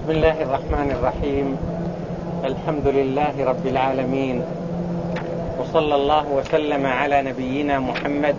بسم الله الرحمن الرحيم. الحمد لله رب العالمين، وصلى الله وسلم على نبينا محمد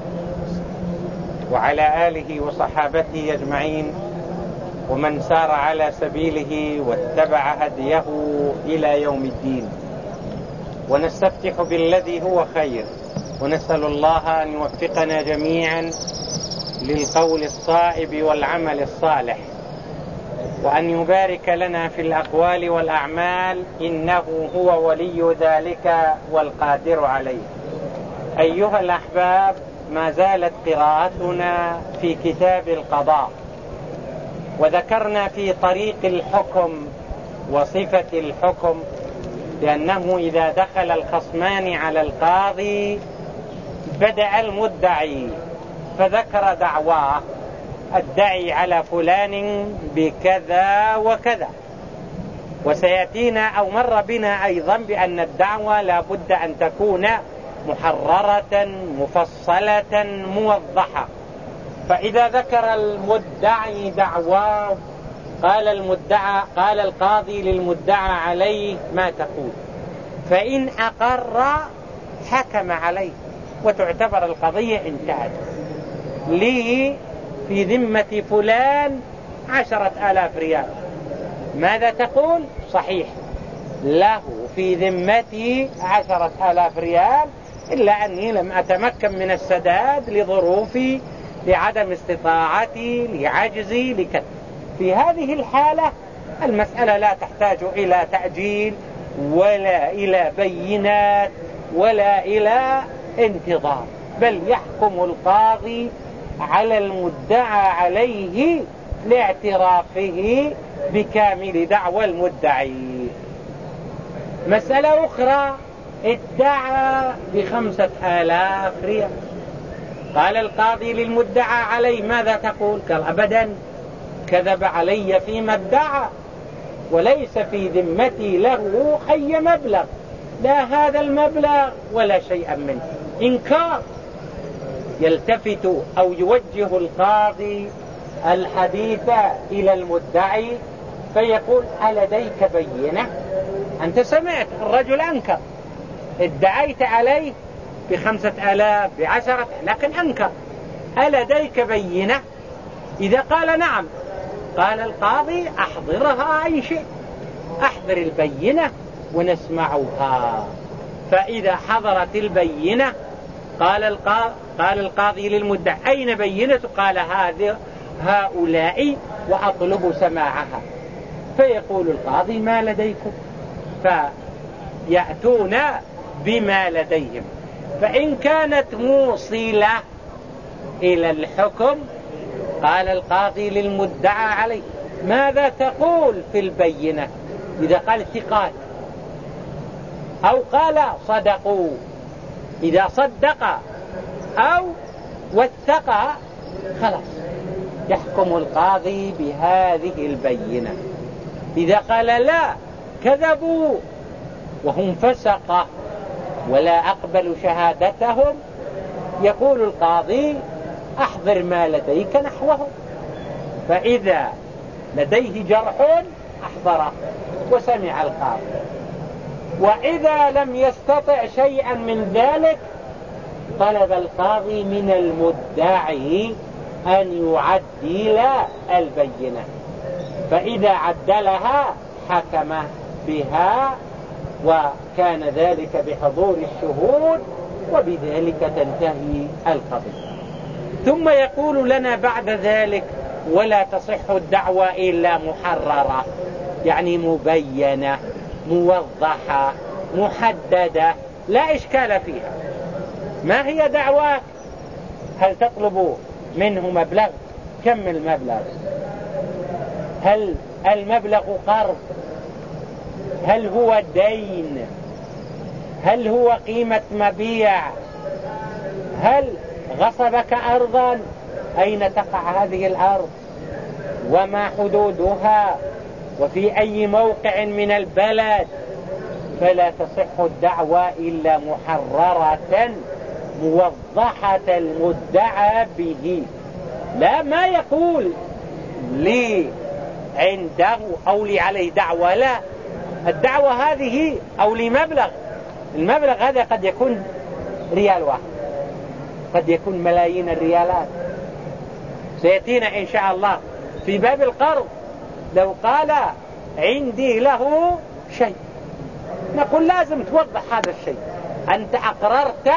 وعلى آله وصحابته أجمعين، ومن سار على سبيله واتبع هديه إلى يوم الدين. ونستفتح بالذي هو خير، ونسأل الله أن يوفقنا جميعا للقول الصائب والعمل الصالح، وأن يبارك لنا في الأقوال والأعمال، إنه هو ولي ذلك والقادر عليه. أيها الأحباب، ما زالت قراءتنا في كتاب القضاء، وذكرنا في طريق الحكم وصفة الحكم، لأنه إذا دخل الخصمان على القاضي بدأ المدعي فذكر دعواه: أدعي على فلان بكذا وكذا. وسيأتينا أو مر بنا أيضا بأن الدعوة لا بد أن تكون محررة مفصلة موضحة. فإذا ذكر المدعي دعواه قال القاضي للمدعى عليه: ما تقول؟ فإن أقر حكم عليه وتعتبر القضية انتهت. لي في ذمة فلان 10,000 ريال، ماذا تقول؟ صحيح، له في ذمتي 10,000 ريال، إلا أني لم أتمكن من السداد لظروفي، لعدم استطاعتي، لعجزي، لكذا. في هذه الحالة المسألة لا تحتاج إلى تأجيل ولا إلى بينات ولا إلى انتظار، بل يحكم القاضي على المدعى عليه لاعترافه بكامل دعوى المدعي. مسألة أخرى: ادعى ب5,000 ريال. قال القاضي للمدعى عليه: ماذا تقول؟ قال: أبدا، كذب علي فيما ادعى، وليس في ذمتي له أي مبلغ، لا هذا المبلغ ولا شيئا منه. إنكار. يلتفت أو يوجه القاضي الحديث إلى المدعي فيقول: ألديك بينة؟ أنت سمعت الرجل أنكر، ادعيت عليه ب5,000 ب10، لكن أنكر. ألديك بينة؟ إذا قال نعم، قال القاضي: أحضرها أي شيء، أحضر البينة ونسمعها. فإذا حضرت البينة قال القاضي للمدعي: أين بينة؟ قال: هؤلاء، وأطلب سماعها. فيقول القاضي: ما لديكم؟ فيأتون بما لديهم. فإن كانت موصلة إلى الحكم قال القاضي للمدعى عليه: ماذا تقول في البينة؟ إذا قال ثقات أو قال صدقوا، إذا صدق أو وثق خلاص يحكم القاضي بهذه البينة. إذا قال لا، كذبوا وهم فسقة ولا أقبل شهادتهم، يقول القاضي: أحضر ما لديك نحوه. فإذا لديه جرح أحضره وسمع القاضي. وإذا لم يستطع شيئا من ذلك طلب القاضي من المدعي أن يعدل البينة، فإذا عدلها حكم بها، وكان ذلك بحضور الشهود، وبذلك تنتهي القضية. ثم يقول لنا بعد ذلك: ولا تصح الدعوة إلا محررة، يعني مبينة موضحة محددة لا إشكال فيها. ما هي دعواك؟ هل تطلب منه مبلغ؟ كم المبلغ؟ هل المبلغ قرض؟ هل هو دين؟ هل هو قيمة مبيع؟ هل غصبك أرضا؟ أين تقع هذه الأرض؟ وما حدودها؟ وفي أي موقع من البلد؟ فلا تصح الدعوة إلا محررة موضحة المدعى به. لا ما يقول لي عنده أو لي عليه دعوة، لا، الدعوة هذه أو لي مبلغ، المبلغ هذا قد يكون ريال واحد، قد يكون ملايين الريالات. سيأتينا إن شاء الله في باب القرض لو قال عندي له شيء، نقول لازم توضح هذا الشيء. أنت أقررت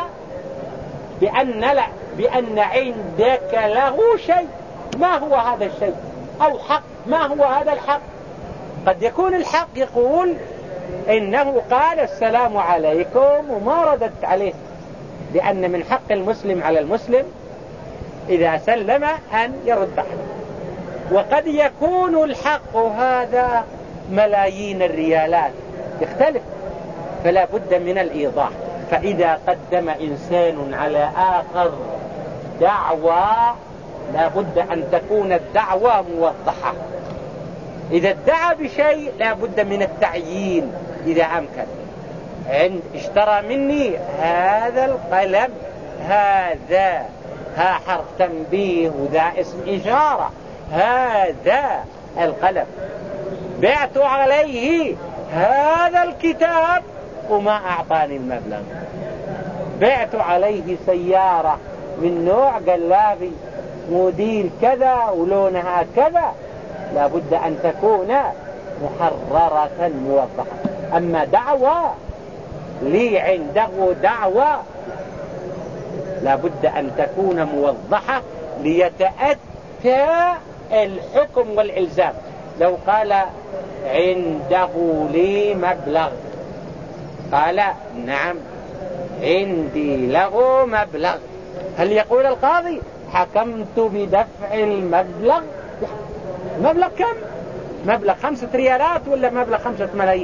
بأن عندك له شيء، ما هو هذا الشيء؟ أو حق، ما هو هذا الحق؟ قد يكون الحق يقول إنه قال السلام عليكم وما ردت عليه، لأن من حق المسلم على المسلم إذا سلم أن يرد عليه. وقد يكون الحق هذا ملايين الريالات، يختلف، فلا بد من الإيضاح. فإذا قدم إنسان على آخر دعوة لا بد أن تكون الدعوة موضحة. إذا ادعى بشيء لا بد من التعيين إذا أمكن. اشترى مني هذا القلم، هذا، ها حرف تنبيه وذا اسم إشارة، هذا القلم. بعت عليه هذا الكتاب وما أعطاني المبلغ. بعت عليه سيارة من نوع قلابي موديل كذا ولونها كذا، لا بد أن تكون محررة موضحة. أما دعوة لي عنده دعوة لا بد أن تكون موضحة ليتأتى الحكم والإلزام. لو قال عنده لي مبلغ، قال نعم عندي له مبلغ، هل يقول القاضي حكمت بدفع المبلغ؟ مبلغ كم؟ مبلغ 5 ريالات ولا مبلغ 5 ملايين؟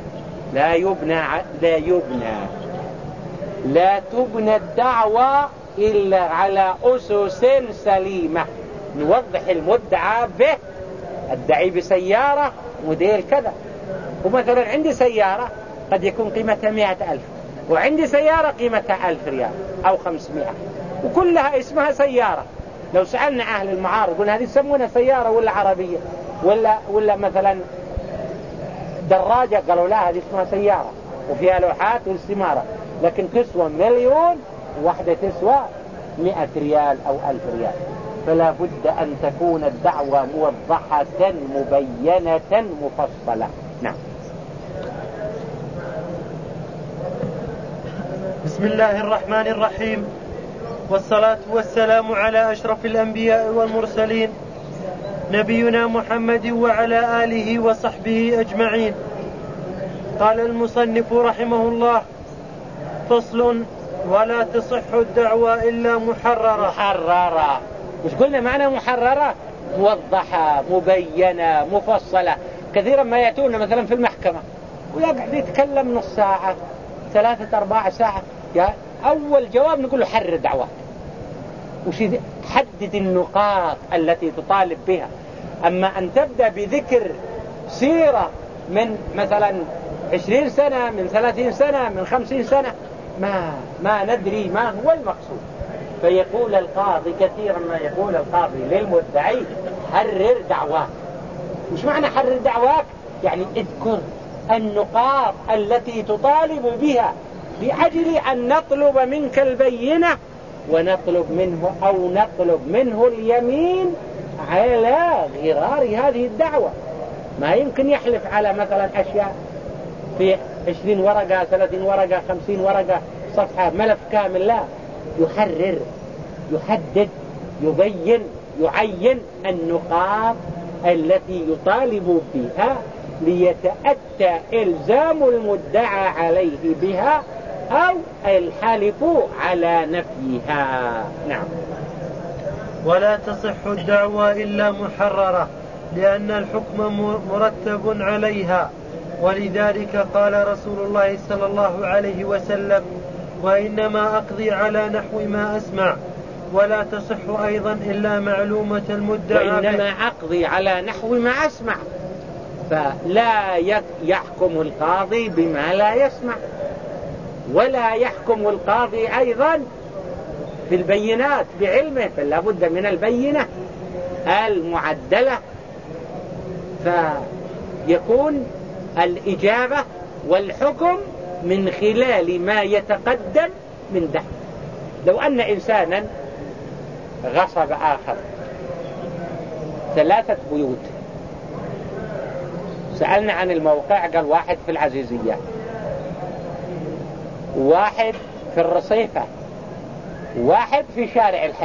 لا تبنى الدعوة إلا على أسس سليمة. نوضح المدعى به، أدعي بسيارة موديل كذا، ومثلا عندي سيارة قد يكون قيمتها 100,000 وعندي سيارة قيمتها 1000 ريال أو 500، وكلها اسمها سيارة. لو سألنا أهل المعارض قلنا هذه يسمونها سيارة ولا عربية ولا مثلا دراجة، قالوا لا هذه اسمها سيارة وفيها لوحات واستمارة، لكن تسوى 1,000,000 واحدة تسوى 100 ريال أو 1000 ريال. فلا بد أن تكون الدعوة موضحة مبينة مفصلة. نعم. بسم الله الرحمن الرحيم، والصلاة والسلام على أشرف الأنبياء والمرسلين نبينا محمد وعلى آله وصحبه أجمعين. قال المصنف رحمه الله: فصل: ولا تصح الدعوة إلا محررة. مش قلنا معنى محررة؟ موضحة مبينة مفصلة. كثيرا ما يأتون مثلا في المحكمة ويقعد يتكلم نص ساعة 3-4 ساعة، أول جواب نقول له حرر دعوات، حدد النقاط التي تطالب بها. أما أن تبدأ بذكر سيرة من مثلا 20 سنة، من 30 سنة، من 50 سنة، ما ندري ما هو المقصود. فيقول القاضي، كثيرا ما يقول القاضي للمدعي حرر دعواك. مش معنى حرر دعواك؟ يعني اذكر النقاط التي تطالب بها لأجل أن نطلب منك البينة ونطلب منه اليمين على غرار هذه الدعوة. ما يمكن يحلف على مثلا أشياء في 20 ورقة 30 ورقة 50 ورقة صفحة ملف كامل، لا، يحرر، يحدد، يبين، يعين النقاط التي يطالب بها ليتأتى إلزام المدعى عليه بها أو الحالف على نفيها. نعم. ولا تصح الدعوة إلا محررة، لأن الحكم مرتب عليها، ولذلك قال رسول الله صلى الله عليه وسلم: وإنما أقضي على نحو ما أسمع. ولا تصح أيضا إلا معلومة المدعى به. وإنما أقضي على نحو ما أسمع، فلا يحكم القاضي بما لا يسمع، ولا يحكم القاضي أيضا في البينات بعلمه، فلا بد من البينة المعدلة فيكون الإجابة والحكم من خلال ما يتقدم من دعوة. لو أن إنسانا غصب آخر 3 بيوت، سألنا عن الموقع، قال 1 في العزيزية، 1 في الرصيفة، 1 في شارع الحج.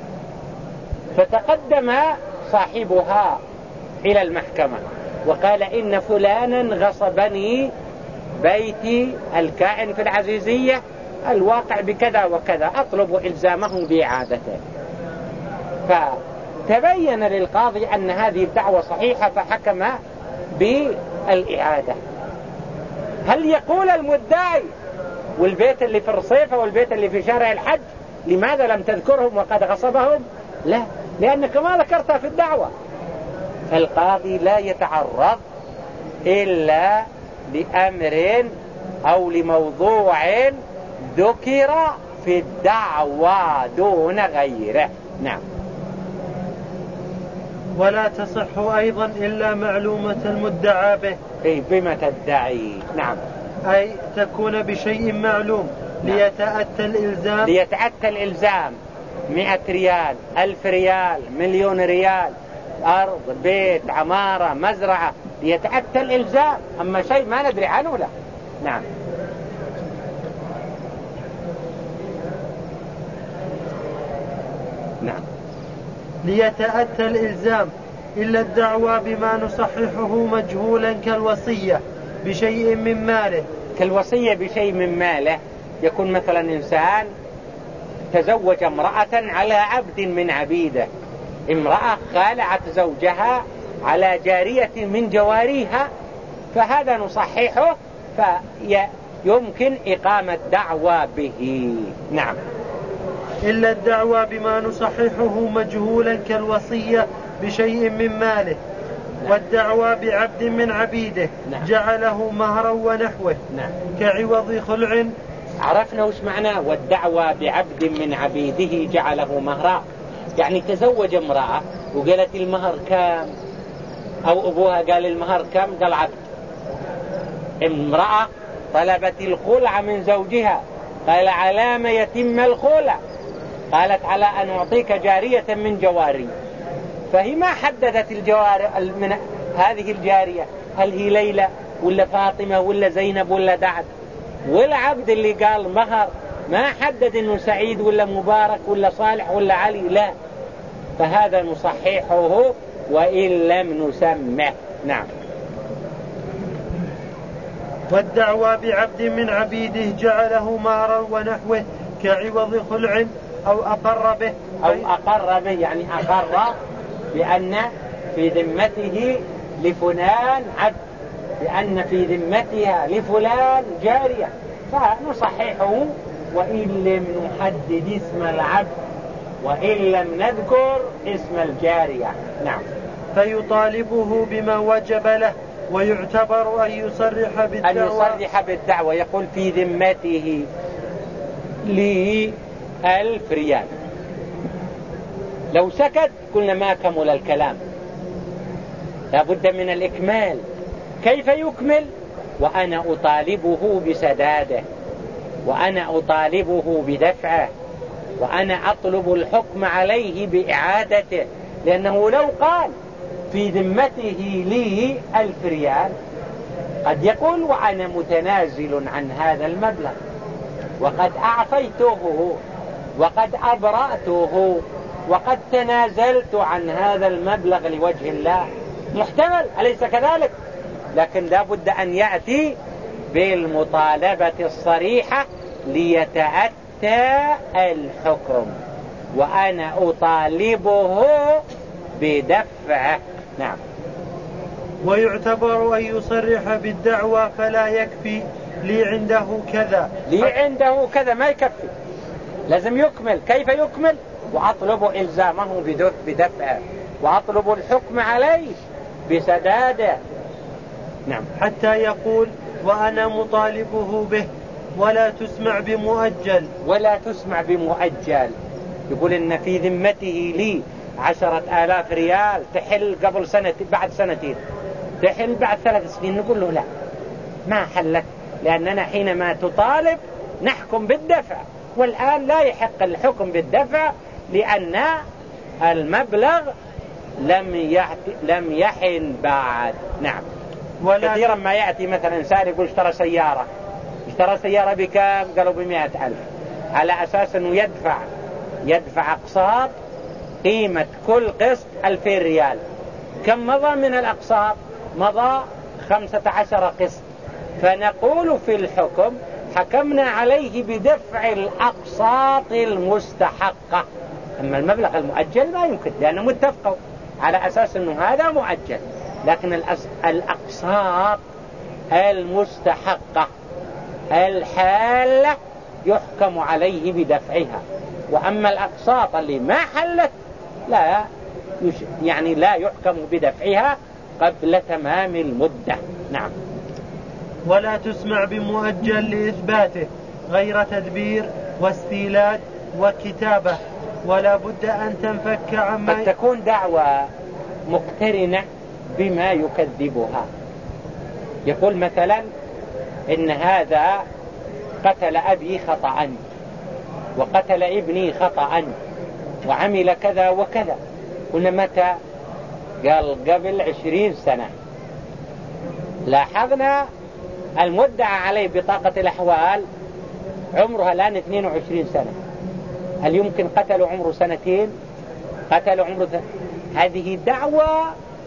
فتقدم صاحبها إلى المحكمة وقال إن فلانا غصبني بيتي الكائن في العزيزية الواقع بكذا وكذا، أطلب إلزامه بإعادته. فتبين للقاضي أن هذه الدعوة صحيحة فحكم بالإعادة. هل يقول المدعي والبيت اللي في الرصيفة والبيت اللي في شارع الحج لماذا لم تذكرهم وقد غصبهم؟ لا، لأنك ما ذكرتها في الدعوة. فالقاضي لا يتعرض إلا لأمر أو لموضوع ذكر في الدعوة دون غيره. نعم. ولا تصح أيضا إلا معلومة المدعى به. أي بما تدعي. نعم. أي تكون بشيء معلوم. نعم. ليتأتى الإلزام 100 ريال، 1000 ريال، 1,000,000 ريال، أرض، بيت، عمارة، مزرعة، ليتأتى الإلزام. أما شيء ما ندري عنه لا. نعم. نعم. ليتأتى الإلزام إلا الدعوى بما نصححه مجهولا كالوصية بشيء من ماله. كالوصية بشيء من ماله يكون مثلا إنسان تزوج امرأة على عبد من عبيده، امرأة خالعت زوجها على جارية من جواريها، فهذا نصححه فيمكن إقامة دعوى به. نعم. إلا الدعوى بما نصححه مجهولا كالوصية بشيء من ماله. نعم. والدعوى بعبد من عبيده. نعم. جعله مهرا ونحوه. نعم. كعوض خلع. عرفنا وش معناه والدعوى بعبد من عبيده جعله مهرا؟ يعني تزوج امرأة وقالت المهر كام، أو أبوها قال المهر كام، قال عبد. امرأة طلبت الخلع من زوجها، قال على ما يتم الخلع؟ قالت على أن أعطيك جارية من جواري. فهي ما حددت الجواري من هذه الجارية، هل هي ليلى ولا فاطمة ولا زينب ولا دعد. والعبد اللي قال مهر ما حدد انه سعيد ولا مبارك ولا صالح ولا علي، لا. فهذا نصححه وإن لم نسمه. نعم. والدعوى بعبد من عبيده جعله مهرا ونحوه كعوض خلع أو أقر به. أو أقر به يعني أقر بأن في ذمته لفلان عبد، لأن في ذمتها لفلان جارية، فنصححه وإن لم نحدد اسم العبد وإن لم نذكر اسم الجارية. نعم. فيطالبه بما وجب له ويعتبر أن يصرح بالدعوة. يقول في ذمته لي 1000 ريال. لو سكت قلنا ما كمل الكلام، لابد من الإكمال. كيف يكمل؟ وأنا أطالبه بسداده، وأنا أطالبه بدفعه، وأنا أطلب الحكم عليه بإعادته. لأنه لو قال في ذمته لي 1000 ريال قد يقول وأنا متنازل عن هذا المبلغ وقد أعطيته وقد أبرأته وقد تنازلت عن هذا المبلغ لوجه الله. محتمل، أليس كذلك؟ لكن لا بد أن يأتي بالمطالبة الصريحة ليتأتى الحكم، وأنا أطالبه بدفعه. نعم. ويعتبر أن يصرح بالدعوى فلا يكفي لي عنده كذا. لي عنده كذا ما يكفي، لازم يكمل. كيف يكمل؟ وأطلب إلزامه بدفعه، وأطلب الحكم عليه بسداده. نعم. حتى يقول وأنا مطالبه به ولا تسمع بمؤجل. ولا تسمع بمؤجل. يقول إن في ذمته لي 10,000 ريال تحل قبل سنة بعد سنتين، تحل بعد 3 سنين، نقول له لا، ما حلت، لأننا حينما تطالب نحكم بالدفع، والآن لا يحق الحكم بالدفع لأن المبلغ لم يحن بعد. نعم. كثيرا ما يأتي مثلا إنسان يقول اشترى سيارة بكام؟ قالوا ب100,000، على أساس أنه يدفع أقساط، قيمة كل قسط 2000 ريال. كم مضى من الأقساط؟ مضى 15 قسط. فنقول في الحكم حكمنا عليه بدفع الأقساط المستحقة، أما المبلغ المؤجل ما يمكن، لأنه متفقوا على أساس أنه هذا مؤجل، لكن الأقساط المستحقة الحالة يحكم عليه بدفعها، وأما الأقساط اللي ما حلت لا يحكم بدفعها قبل تمام المدة. نعم. ولا تسمع بمؤجل لإثباته غير تدبير واستيلاد وكتابة، ولا بد أن تنفك عما قد تكون دعوة مقترنة بما يكذبها. يقول مثلا إن هذا قتل أبي خطأ وقتل ابني خطأ وعمل كذا وكذا. قلنا متى؟ قال قبل 20 سنة. لاحظنا المدعى عليه بطاقة الأحوال عمرها الآن 22 سنة. هل يمكن قتلوا عمره 2 سنين؟ قتلوا عمره هذه دعوة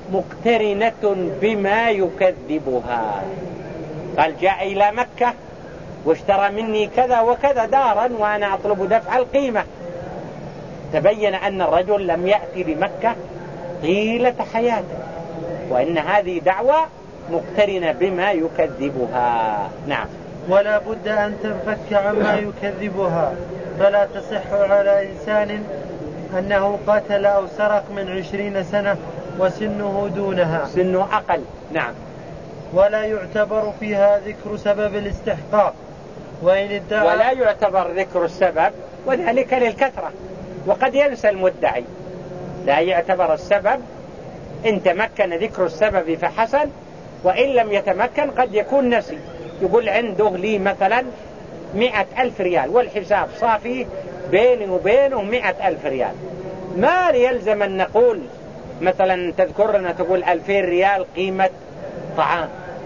مقترنة بما يكذبها. قال جاء إلى مكة واشترى مني كذا وكذا دارا وأنا أطلب دفع القيمة. تبين أن الرجل لم يأتي لمكة طيلة حياته، وإن هذه دعوة مقترنة بما يكذبها. نعم. ولا بد أن تنفك عما يكذبها، فلا تصح على إنسان أنه قتل أو سرق من 20 سنة وسنه دونها، سنه أقل. نعم. ولا يعتبر فيها ذكر سبب الاستحقاق، ولا يعتبر ذكر السبب، وذلك للكثرة، وقد ينسى المدعي. لا يعتبر السبب، إن تمكن ذكر السبب فحسن، وإن لم يتمكن قد يكون نسي. يقول عنده لي مثلا 100,000 ريال والحساب صافي بيني وبينه 100,000 ريال، ما يلزم أن نقول مثلا تذكرنا تقول 2000 ريال قيمة طعام،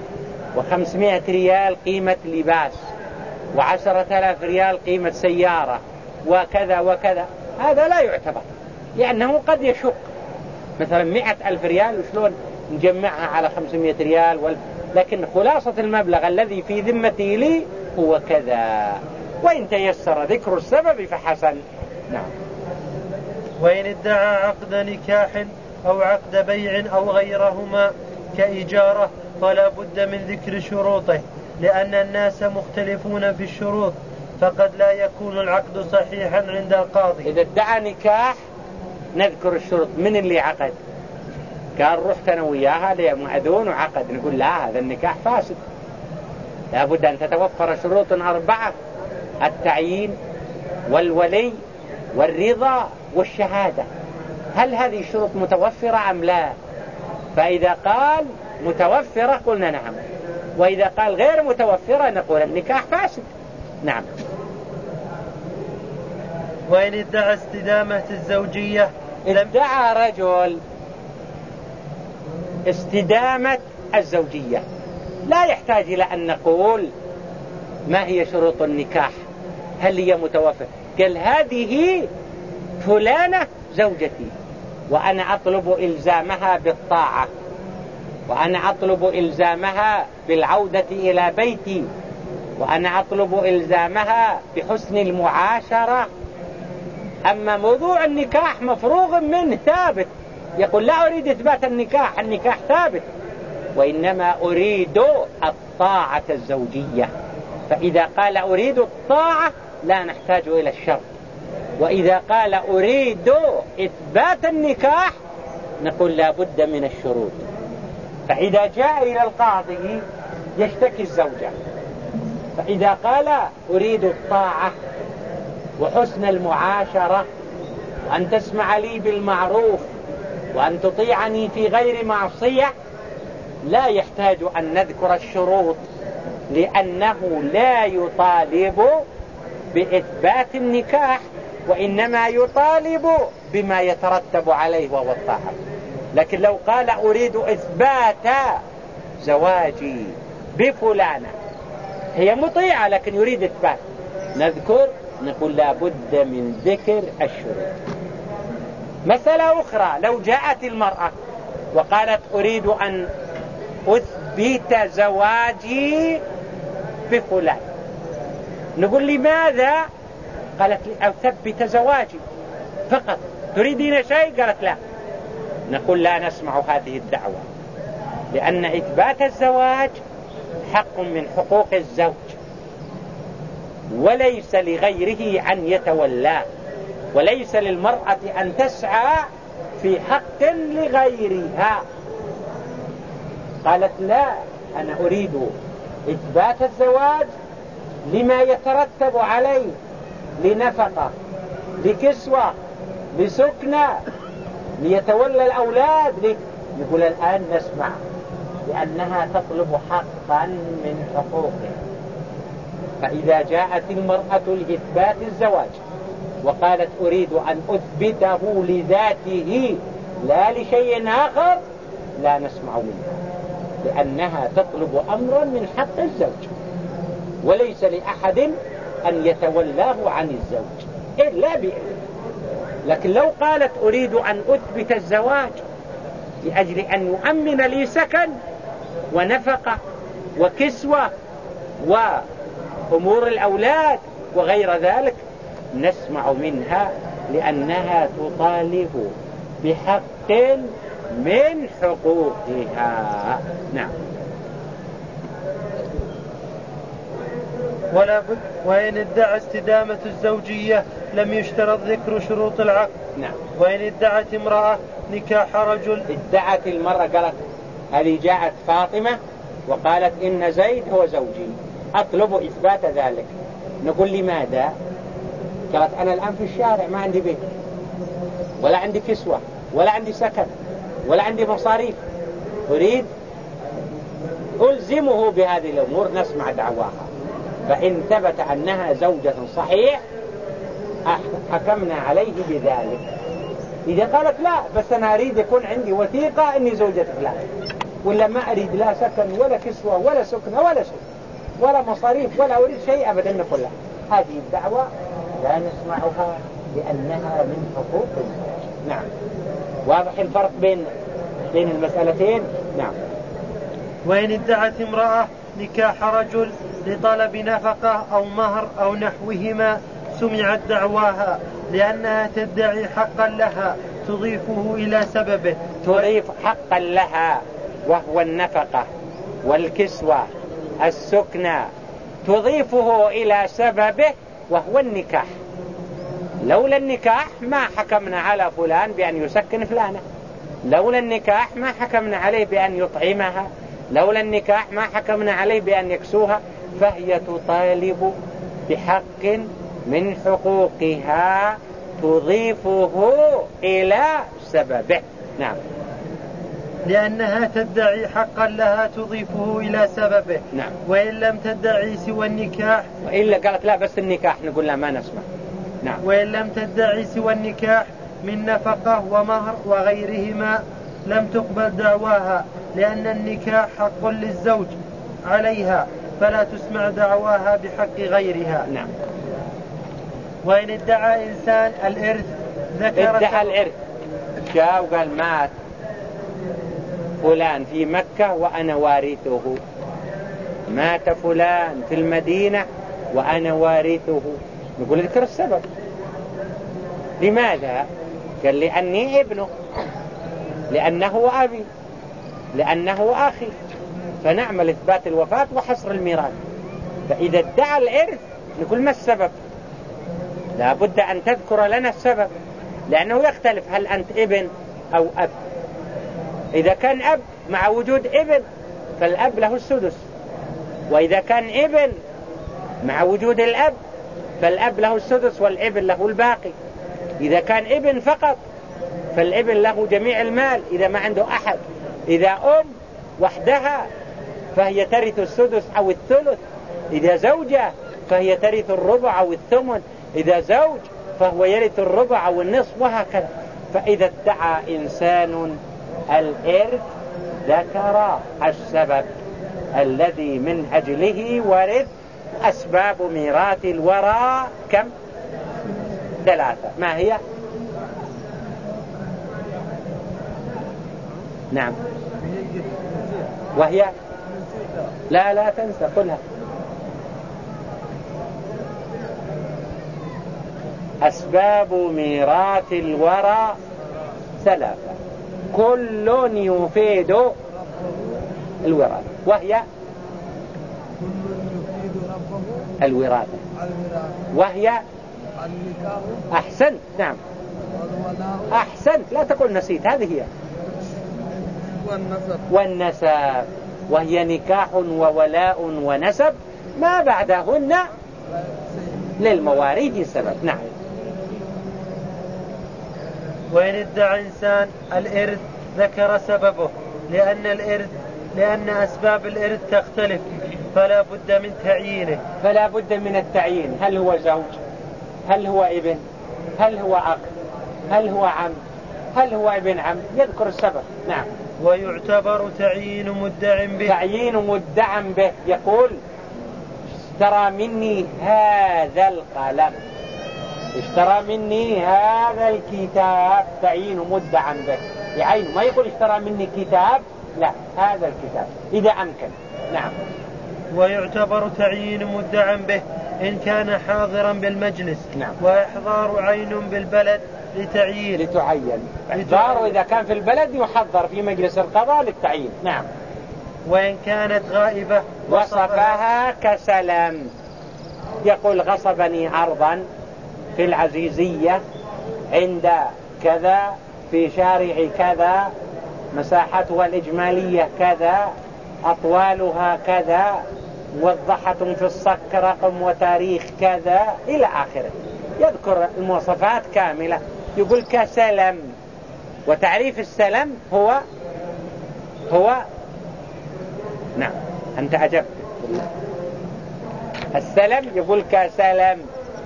و500 ريال قيمة لباس، و10,000 ريال قيمة سيارة، وكذا وكذا. هذا لا يعتبر، لأنه قد يشق مثلا 100,000 ريال وشلون نجمعها على 500 ريال لكن خلاصة المبلغ الذي في ذمتي لي هو كذا، وإن تيسر ذكر السبب فحسن. نعم. وإن ادعى عقد نكاح أو عقد بيع أو غيرهما كإجارة فلا بد من ذكر شروطه، لأن الناس مختلفون في الشروط، فقد لا يكون العقد صحيحا عند القاضي. إذا ادعى نكاح نذكر الشروط. من اللي عقد؟ قال رحت أنا وياها لمأذون وعقد، نقول لا، هذا النكاح فاسد، لا بد أن تتوفر شروط 4: التعيين والولي والرضا والشهادة. هل هذه الشروط متوفرة أم لا؟ فإذا قال متوفرة قلنا نعم، وإذا قال غير متوفرة نقول النكاح فاسد. نعم. وإن ادعى استدامة الزوجية، ادعى رجل استدامة الزوجية، لا يحتاج إلى أن نقول ما هي شروط النكاح، هل هي متوفرة. قال هذه فلانة زوجتي وأنا أطلب إلزامها بالطاعة، وأنا أطلب إلزامها بالعودة إلى بيتي، وأنا أطلب إلزامها بحسن المعاشرة. أما موضوع النكاح مفروغ منه ثابت، يقول لا أريد إثبات النكاح، النكاح ثابت، وإنما أريد الطاعة الزوجية. فإذا قال أريد الطاعة لا نحتاج إلى الشرط، وإذا قال أريد إثبات النكاح نقول لا بد من الشروط. فإذا جاء إلى القاضي يشتكي الزوجة، فإذا قال أريد الطاعة وحسن المعاشرة وأن تسمع لي بالمعروف وأن تطيعني في غير معصية، لا يحتاج أن نذكر الشروط، لأنه لا يطالب بإثبات النكاح، وإنما يطالب بما يترتب عليه وهو الطاعة. لكن لو قال أريد إثبات زواجي بفلانة، هي مطيعة لكن يريد إثبات، نقول لا بد من ذكر الشروط. مسألة أخرى، لو جاءت المرأة وقالت أريد أن أثبت زواجي بفلان، نقول لماذا؟ قالت لي أثبت زواجي فقط، تريدين شيء؟ قالت لا. نقول لا نسمع هذه الدعوة، لأن إثبات الزواج حق من حقوق الزوج، وليس لغيره أن يتولاه، وليس للمرأة أن تسعى في حق لغيرها. قالت لا، أنا أريد إثبات الزواج لما يترتب عليه، لنفقة، لكسوة، لسكنة، ليتولى الأولاد. نقول الآن نسمع، لأنها تطلب حقا من حقوقها. فإذا جاءت المرأة لإثبات الزواج وقالت أريد أن أثبته لذاته لا لشيء آخر، لا نسمع منها، لأنها تطلب أمرا من حق الزوج، وليس لأحد أن يتولاه عن الزوج إلا بإذن. لكن لو قالت أريد أن أثبت الزواج لأجل أن يؤمن لي سكن ونفقة وكسوة وأمور الأولاد وغير ذلك، نسمع منها، لأنها تطالب بحق من حقوقها. نعم. ولا بد وإن ادعى استدامة الزوجية لم يشترط ذكر شروط العقد. نعم. وإن ادعت امرأة نكاح رجل، ادعت المرأة قالت هذه جاءت فاطمة وقالت إن زيد هو زوجي، أطلب إثبات ذلك. نقول لماذا؟ قالت أنا الآن في الشارع ما عندي بيت ولا عندي كسوة ولا عندي سكن ولا عندي مصاريف، أريد ألزمه بهذه الأمور، نسمع دعواها. فإن ثبت أنها زوجة صحيح حكمنا عليه بذلك. إذا قالت لا بس أنا أريد يكون عندي وثيقة إني زوجة فلان، ولا ما أريد لا سكن ولا كسوة ولا سكنة ولا شيء ولا مصاريف ولا أريد شيء أبدا، نقول لا، هذه الدعوة لا نسمعها لأنها من حقوق الزوج. نعم. واضح الفرق بين المسألتين؟ نعم. وإن ادعت امرأة نكاح رجل لطلب نفقة أو مهر أو نحوهما سمعت دعواها، لأنها تدعي حقا لها تضيفه إلى سببه. تضيف حقا لها وهو النفقة والكسوة السكنة، تضيفه إلى سببه وهو النكاح. لولا النكاح ما حكمنا على فلان بأن يسكن فلانة، لولا النكاح ما حكمنا عليه بأن يطعمها، لولا النكاح ما حكمنا عليه بأن يكسوها. فهي تطالب بحق من حقوقها تضيفه إلى سببه. نعم. لأنها تدعي حقا لها تضيفه إلى سببه. نعم. وإن لم تدعي سوى النكاح، وإلا قالت لا بس النكاح، نقول لا ما نسمع. نعم. وإن لم تدعي سوى النكاح من نفقة ومهر وغيرهما لم تقبل دعواها، لأن النكاح حق للزوج عليها فلا تسمع دعواها بحق غيرها. نعم. وإن ادعى إنسان الإرث ادعى الإرث، جاء وقال مات فلان في مكة وأنا وارثه، مات فلان في المدينة وأنا وارثه، نقول ذكر السبب. لماذا؟ قال لأني ابنه، لأنه أبي، لأنه أخي، فنعمل إثبات الوفاة وحصر الميراث. فإذا ادعى الإرث نقول ما السبب؟ لا بد أن تذكر لنا السبب، لأنه يختلف هل أنت ابن أو أب. إذا كان أب مع وجود ابن فالأب له السدس، وإذا كان ابن مع وجود الأب فالأب له السدس والابن له الباقي. إذا كان ابن فقط فالابن له جميع المال إذا ما عنده أحد. إذا أم وحدها فهي ترث السدس أو الثلث، إذا زوجة فهي ترث الربع أو الثمن، إذا زوج فهو يرث الربع أو النصف، وهكذا. فإذا ادعى إنسان الإرث ذكر السبب الذي من أجله ورث. أسباب ميراث الورى كم؟ 3. ما هي؟ نعم. وهي لا تنسى، قلها. أسباب ميراث الورى 3 كل يفيد الوراثة، وهي الوراثة، وهي أحسنت. نعم أحسنت، لا تقول نسيت، هذه هي. والنسب، وهي نكاح وولاء ونسب، ما بعدهن للمواريث سبب. نعم. وإن ادعى إنسان الإرث ذكر سببه، لأن أسباب الإرث تختلف، فلا بد من تعيينه. فلا بد من التعيين، هل هو زوج، هل هو ابن، هل هو أخ، هل هو عم، هل هو ابن عم، يذكر السبب. نعم. ويعتبر تعيين مدع به. تعيين مدع به، يقول اشترى مني هذا القلم، اشترى مني هذا الكتاب، تعيين مدع به يعين، ما يقول اشترى مني كتاب، لا، هذا الكتاب إذا أمكن. نعم. ويعتبر تعيين مدع به إن كان حاضرا بالمجلس. نعم. وإحضار عين بالبلد لتعيين. إحضاره إذا كان في البلد يحضر في مجلس القضاء للتعيين. نعم. وإن كانت غائبة وصفها كسلم، يقول غصبني أرضا في العزيزية عند كذا في شارع كذا، مساحتها الإجمالية كذا، أطوالها كذا، موضحة في الصك رقم وتاريخ كذا إلى آخره، يذكر المواصفات كاملة. يقول كسلم. وتعريف السلم هو نعم، أنت عجبت. السلم يقول كسلم،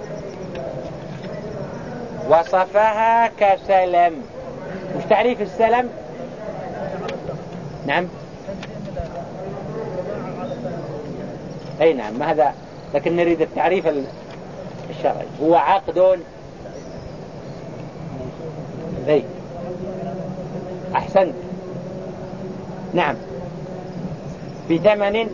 وصفها كسلم. مش تعريف السلم؟ نعم. أي نعم، هذا، لكن نريد التعريف الشرعي. هو عقد. أي أحسنت. نعم. بثمن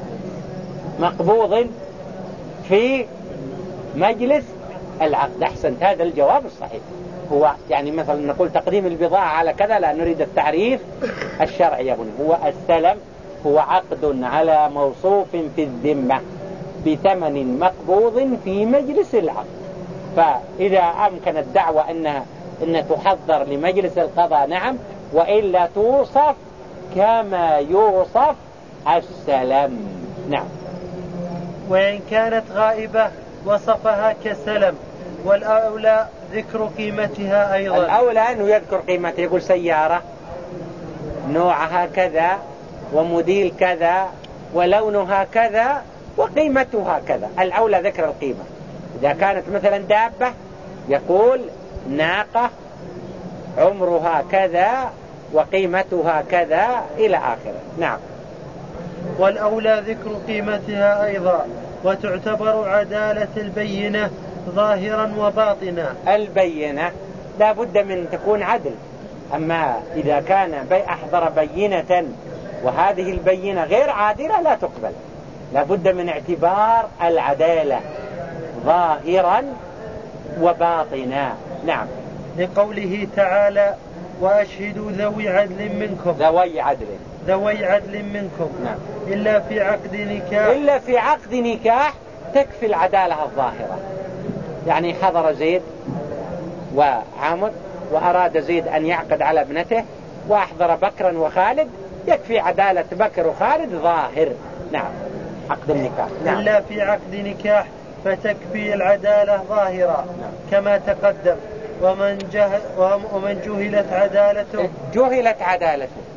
مقبوض في مجلس العقد. أحسنت، هذا الجواب الصحيح. هو يعني مثلا نقول تقديم البضاعة على كذا، لا، نريد التعريف الشرعي. يقول هو السلم هو عقد على موصوف في الذمة بثمن مقبوض في مجلس العقد. فإذا أمكن الدعوة أن تحضر لمجلس القضاء، نعم، وإلا توصف كما يوصف السلم. نعم. وإن كانت غائبة وصفها كسلم، والأولى ذكر قيمتها أيضا. الأولى أنه يذكر قيمتها، يقول سيارة نوعها كذا وموديل كذا ولونها كذا وقيمتها كذا. الأولى ذكر القيمة. إذا كانت مثلا دابة يقول ناقة عمرها كذا وقيمتها كذا إلى آخره. نعم. والأولى ذكر قيمتها أيضا، وتعتبر عدالة البينة ظاهرا وباطنا. البينة لا بد من تكون عدل. أما إذا كان أحضر بينة وهذه البينة غير عادلة لا تقبل. لا بد من اعتبار العدالة ظاهرا وباطنا. نعم. لقوله تعالى وأشهدوا ذوي عدل منكم. ذوي عدل منكم. نعم. إلا في عقد نكاح. إلا في عقد نكاح تكفي العدالة الظاهرة. يعني حضر زيد وعامر وأراد زيد أن يعقد على ابنته، وأحضر بكرا وخالد، يكفي عدالة بكر وخالد ظاهر. نعم. عقد النكاح. نعم. إلا في عقد نكاح فتكفي العدالة ظاهرة. نعم. كما ومن جهلت عدالته. جهلت عدالته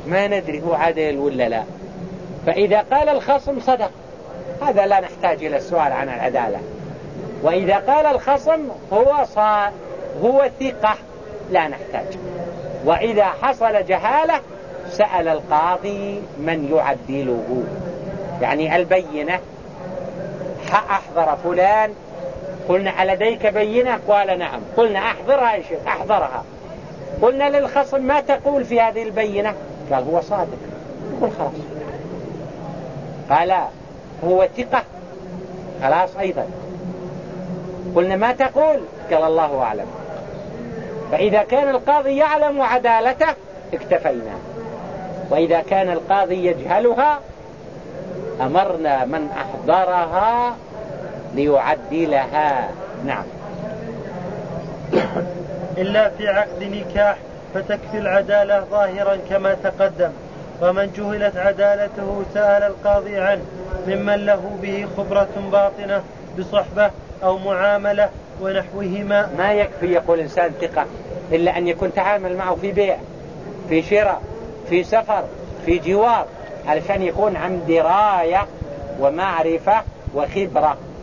ما ندري هو عدل ولا لا. فإذا قال الخصم صدق هذا لا نحتاج إلى السؤال عن العدالة. وإذا قال الخصم هو ثقة لا نحتاج. وإذا حصل جهالة سأل القاضي من يعدله، يعني البينة أحضر فلان، قلنا لديك بينة؟ قال نعم. قلنا أحضرها يا شيخ، أحضرها. قلنا للخصم ما تقول في هذه البينة؟ قال هو صادق. يقول خلاص. قال هو ثقة، خلاص أيضا. قلنا ما تقول؟ قال الله أعلم. فإذا كان القاضي يعلم عدالته اكتفينا، وإذا كان القاضي يجهلها أمرنا من أحضرها ليعدلها. نعم. إلا في عقد نكاح فتكفي العدالة ظاهرا كما تقدم. ومن جهلت عدالته سأل القاضي عنه ممن له به خبرة باطنة بصحبة أو معاملة ونحوهما. ما يكفي يقول إنسان ثقة إلا أن يكون تعامل معه في بيع، في شراء، في سفر، في جوار، علشان يكون عن دراية ومعرفة وخبرة.